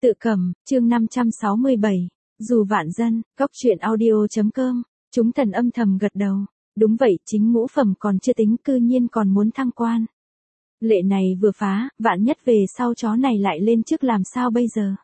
Tự cầm, chương 567. Dù vạn dân, góc truyện audio.com. Chúng thần âm thầm gật đầu. Đúng vậy, chính ngũ phẩm còn chưa tính, cư nhiên còn muốn thăng quan. Lệ này vừa phá, vạn nhất về sau chó này lại lên trước làm sao bây giờ?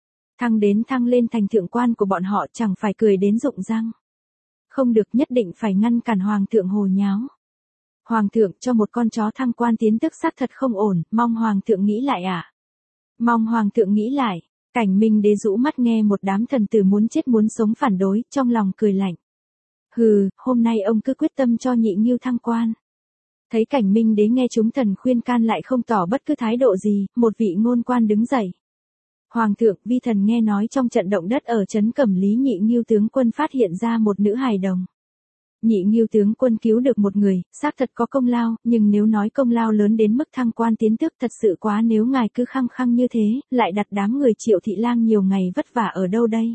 Thăng lên thành thượng quan của bọn họ chẳng phải cười đến rụng răng. Không được, nhất định phải ngăn cản hoàng thượng hồ nháo. Hoàng thượng cho một con chó thăng quan tiến tức xác thật không ổn, mong hoàng thượng nghĩ lại ạ. Mong hoàng thượng nghĩ lại. Cảnh Minh Đế rũ mắt nghe một đám thần tử muốn chết muốn sống phản đối, trong lòng cười lạnh. Hừ, hôm nay ông cứ quyết tâm cho Nhị Ngưu thăng quan. Thấy Cảnh Minh Đế nghe chúng thần khuyên can lại không tỏ bất cứ thái độ gì, một vị ngôn quan đứng dậy. Hoàng thượng, vi thần nghe nói trong trận động đất ở trấn Cẩm Lý Nhị Ngưu tướng quân phát hiện ra một nữ hài đồng. Nhị Ngưu tướng quân cứu được một người, xác thật có công lao, nhưng nếu nói công lao lớn đến mức thăng quan tiến tước thật sự quá, nếu ngài cứ khăng khăng như thế, lại đặt đám người Triệu Thị Lang nhiều ngày vất vả ở đâu đây?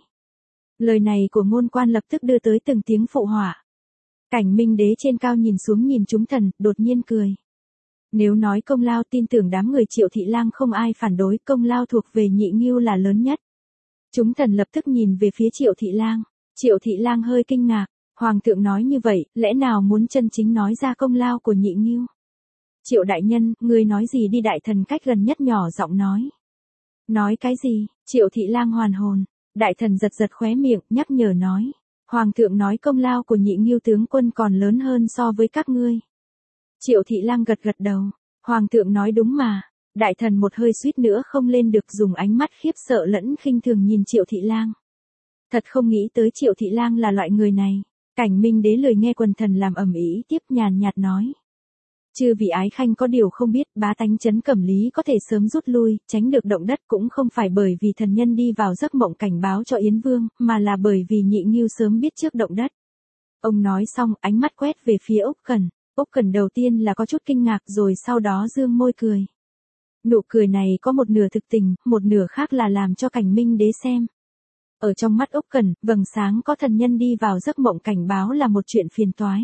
Lời này của ngôn quan lập tức đưa tới từng tiếng phụ họa. Cảnh Minh Đế trên cao nhìn xuống nhìn chúng thần, đột nhiên cười. Nếu nói công lao, tin tưởng đám người Triệu Thị Lang không ai phản đối, công lao thuộc về Nhị Ngưu là lớn nhất. Chúng thần lập tức nhìn về phía Triệu Thị Lang. Triệu Thị Lang hơi kinh ngạc. Hoàng thượng nói như vậy, lẽ nào muốn chân chính nói ra công lao của Nhị Ngưu? Triệu đại nhân, ngươi nói gì đi? Đại thần cách gần nhất nhỏ giọng nói. Nói cái gì? Triệu Thị Lang hoàn hồn. Đại thần giật giật khóe miệng, nhắc nhở nói. Hoàng thượng nói công lao của Nhị Ngưu tướng quân còn lớn hơn so với các ngươi. Triệu Thị Lang gật gật đầu. Hoàng thượng nói đúng mà. Đại thần một hơi suýt nữa không lên được, dùng ánh mắt khiếp sợ lẫn khinh thường nhìn Triệu Thị Lang. Thật không nghĩ tới Triệu Thị Lang là loại người này. Cảnh Minh Đế lười nghe quần thần làm ầm ĩ, tiếp nhàn nhạt nói. Chư vị ái khanh có điều không biết, bá tánh trấn Cẩm Lý có thể sớm rút lui, tránh được động đất cũng không phải bởi vì thần nhân đi vào giấc mộng cảnh báo cho Yến Vương, mà là bởi vì Nhị Ngưu sớm biết trước động đất. Ông nói xong, ánh mắt quét về phía Úc Cẩn. Úc Cẩn đầu tiên là có chút kinh ngạc rồi sau đó dương môi cười. Nụ cười này có một nửa thực tình, một nửa khác là làm cho Cảnh Minh Đế xem. Ở trong mắt Úc Cẩn, vầng sáng có thần nhân đi vào giấc mộng cảnh báo là một chuyện phiền toái.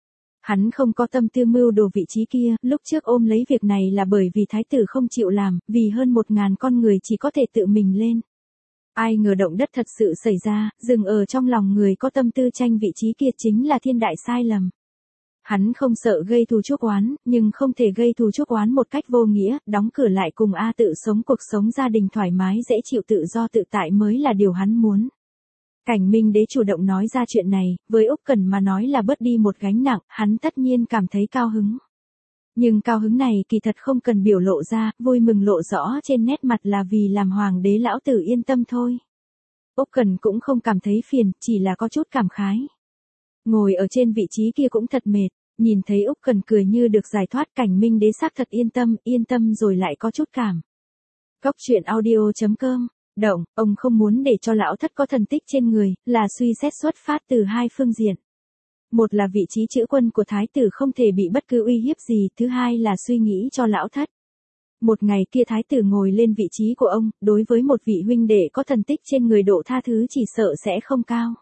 Hắn không có tâm tư mưu đồ vị trí kia, lúc trước ôm lấy việc này là bởi vì thái tử không chịu làm, vì hơn 1000 con người chỉ có thể tự mình lên. Ai ngờ động đất thật sự xảy ra, dừng ở trong lòng người có tâm tư tranh vị trí kia chính là thiên đại sai lầm. Hắn không sợ gây thù chuốc oán, nhưng không thể gây thù chuốc oán một cách vô nghĩa, đóng cửa lại cùng tự sống cuộc sống gia đình thoải mái dễ chịu tự do tự tại mới là điều hắn muốn. Cảnh Minh Đế chủ động nói ra chuyện này, với Úc Cẩn mà nói là bớt đi một gánh nặng, hắn tất nhiên cảm thấy cao hứng. Nhưng cao hứng này kỳ thật không cần biểu lộ ra, vui mừng lộ rõ trên nét mặt là vì làm hoàng đế lão tử yên tâm thôi. Úc Cẩn cũng không cảm thấy phiền, chỉ là có chút cảm khái. Ngồi ở trên vị trí kia cũng thật mệt, nhìn thấy Úc Cẩn cười như được giải thoát, Cảnh Minh Đế xác thật yên tâm rồi lại có chút cảm. Góc truyện audio.com. Động, ông không muốn để cho lão thất có thần tích trên người, là suy xét xuất phát từ hai phương diện. Một là vị trí chữ quân của thái tử không thể bị bất cứ uy hiếp gì, thứ hai là suy nghĩ cho lão thất. Một ngày kia thái tử ngồi lên vị trí của ông, đối với một vị huynh đệ có thần tích trên người độ tha thứ chỉ sợ sẽ không cao.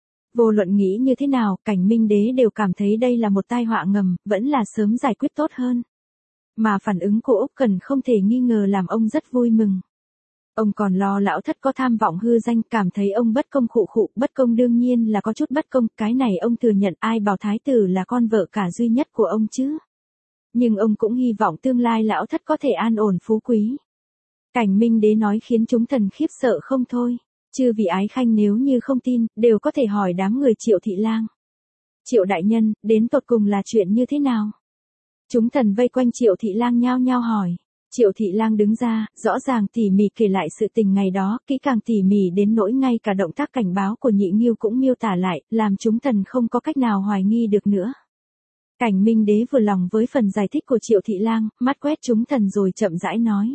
Vô luận nghĩ như thế nào, Cảnh Minh Đế đều cảm thấy đây là một tai họa ngầm, vẫn là sớm giải quyết tốt hơn. Mà phản ứng của Úc Cẩn không thể nghi ngờ làm ông rất vui mừng. Ông còn lo lão thất có tham vọng hư danh, cảm thấy ông bất công bất công đương nhiên là có chút bất công, cái này ông thừa nhận, ai bảo thái tử là con vợ cả duy nhất của ông chứ. Nhưng ông cũng hy vọng tương lai lão thất có thể an ổn phú quý. Cảnh Minh Đế nói khiến chúng thần khiếp sợ không thôi. Chư vị ái khanh nếu như không tin, đều có thể hỏi đám người Triệu Thị Lang. Triệu đại nhân, đến tột cùng là chuyện như thế nào? Chúng thần vây quanh Triệu Thị Lang nhao nhao hỏi. Triệu Thị Lang đứng ra, rõ ràng tỉ mỉ kể lại sự tình ngày đó, kỹ càng tỉ mỉ đến nỗi ngay cả động tác cảnh báo của Nhị Ngưu cũng miêu tả lại, làm chúng thần không có cách nào hoài nghi được nữa. Cảnh Minh Đế vừa lòng với phần giải thích của Triệu Thị Lang, mắt quét chúng thần rồi chậm rãi nói.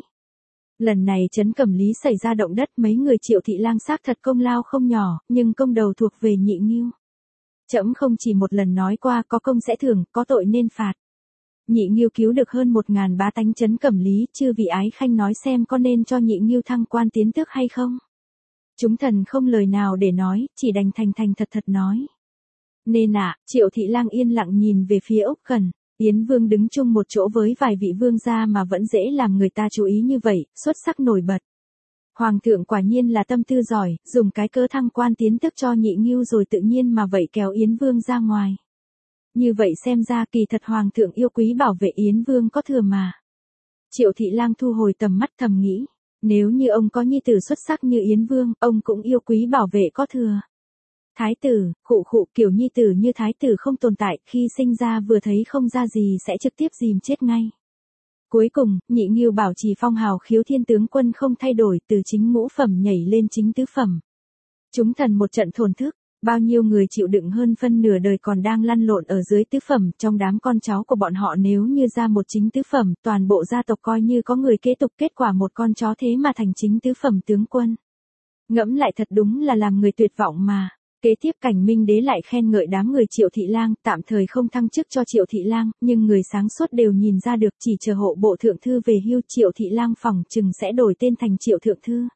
Lần này trấn Cẩm Lý xảy ra động đất, mấy người Triệu Thị Lang xác thật công lao không nhỏ, nhưng công đầu thuộc về Nhị Ngưu. Trẫm không chỉ một lần nói qua, có công sẽ thưởng, có tội nên phạt. Nhị Ngưu cứu được hơn 1000 bá tánh trấn Cẩm Lý, chư vị ái khanh nói xem có nên cho Nhị Ngưu thăng quan tiến tước hay không? Chúng thần không lời nào để nói, chỉ đành thành thật nói. Nên Triệu Thị Lang yên lặng nhìn về phía Úc Cẩn. Yến Vương đứng chung một chỗ với vài vị vương gia mà vẫn dễ làm người ta chú ý như vậy, xuất sắc nổi bật. Hoàng thượng quả nhiên là tâm tư giỏi, dùng cái cớ thăng quan tiến tức cho Nhị Ngưu rồi tự nhiên mà vậy kéo Yến Vương ra ngoài. Như vậy xem ra kỳ thật Hoàng thượng yêu quý bảo vệ Yến Vương có thừa mà. Triệu Thị Lang thu hồi tầm mắt thầm nghĩ, nếu như ông có nhi tử xuất sắc như Yến Vương, ông cũng yêu quý bảo vệ có thừa. Thái tử, khụ kiểu nhi tử như thái tử không tồn tại, khi sinh ra vừa thấy không ra gì sẽ trực tiếp dìm chết ngay. Cuối cùng, Nhị Ngưu bảo trì phong hào Khiếu Thiên tướng quân không thay đổi, từ chính ngũ phẩm nhảy lên chính tứ phẩm. Chúng thần một trận thổn thức, bao nhiêu người chịu đựng hơn phân nửa đời còn đang lăn lộn ở dưới tứ phẩm, trong đám con cháu của bọn họ nếu như ra một chính tứ phẩm, toàn bộ gia tộc coi như có người kế tục, kết quả một con chó thế mà thành chính tứ phẩm tướng quân. Ngẫm lại thật đúng là làm người tuyệt vọng mà. Kế tiếp Cảnh Minh Đế lại khen ngợi đám người Triệu Thị Lang, tạm thời không thăng chức cho Triệu Thị Lang, nhưng người sáng suốt đều nhìn ra được chỉ chờ hộ bộ thượng thư về hưu, Triệu Thị Lang phỏng chừng sẽ đổi tên thành Triệu Thượng Thư.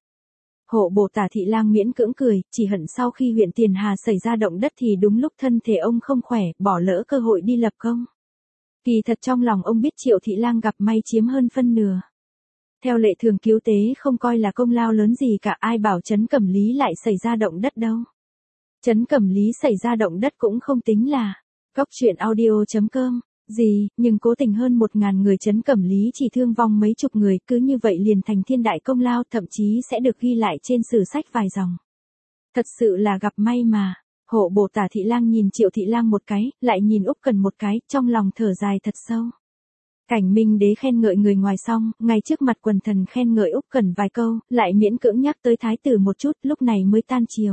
Hộ bộ Tả Thị Lang miễn cưỡng cười, chỉ hận sau khi huyện Tiền Hà xảy ra động đất thì đúng lúc thân thể ông không khỏe, bỏ lỡ cơ hội đi lập công. Kỳ thật trong lòng ông biết Triệu Thị Lang gặp may chiếm hơn phân nửa. Theo lệ thường cứu tế không coi là công lao lớn gì cả, ai bảo Trấn Cẩm Lý lại xảy ra động đất đâu. Trấn Cẩm Lý xảy ra động đất cũng không tính là cóc truyện audio.com gì, nhưng cố tình hơn 1.000 người Trấn Cẩm Lý chỉ thương vong mấy chục người, cứ như vậy liền thành thiên đại công lao, thậm chí sẽ được ghi lại trên sử sách vài dòng. Thật sự là gặp may mà. Hộ bộ Tả Thị Lang nhìn Triệu Thị Lang một cái, lại nhìn Úc Cần một cái, trong lòng thở dài thật sâu. Cảnh Minh Đế khen ngợi người ngoài xong, ngay trước mặt quần thần khen ngợi Úc Cần vài câu, lại miễn cưỡng nhắc tới thái tử một chút, lúc này mới tan chiều.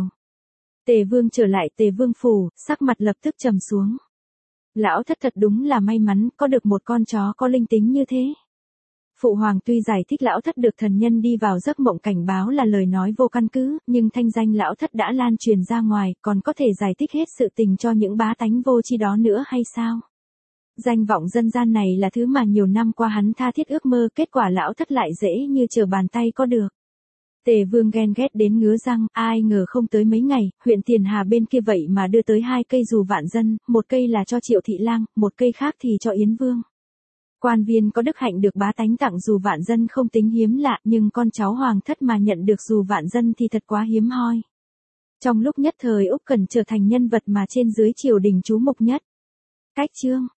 Tề Vương trở lại Tề Vương phủ, sắc mặt lập tức trầm xuống. Lão thất thật đúng là may mắn, có được một con chó có linh tính như thế. Phụ hoàng tuy giải thích lão thất được thần nhân đi vào giấc mộng cảnh báo là lời nói vô căn cứ, nhưng thanh danh lão thất đã lan truyền ra ngoài, còn có thể giải thích hết sự tình cho những bá tánh vô tri đó nữa hay sao? Danh vọng dân gian này là thứ mà nhiều năm qua hắn tha thiết ước mơ, kết quả lão thất lại dễ như trở bàn tay có được. Tề Vương ghen ghét đến ngứa răng, ai ngờ không tới mấy ngày, huyện Tiền Hà bên kia vậy mà đưa tới 2 cây dù vạn dân, một cây là cho Triệu Thị Lang, một cây khác thì cho Yến Vương. Quan viên có đức hạnh được bá tánh tặng dù vạn dân không tính hiếm lạ, nhưng con cháu hoàng thất mà nhận được dù vạn dân thì thật quá hiếm hoi. Trong lúc nhất thời Úc Cẩn trở thành nhân vật mà trên dưới triều đình chú mục nhất. Cách chương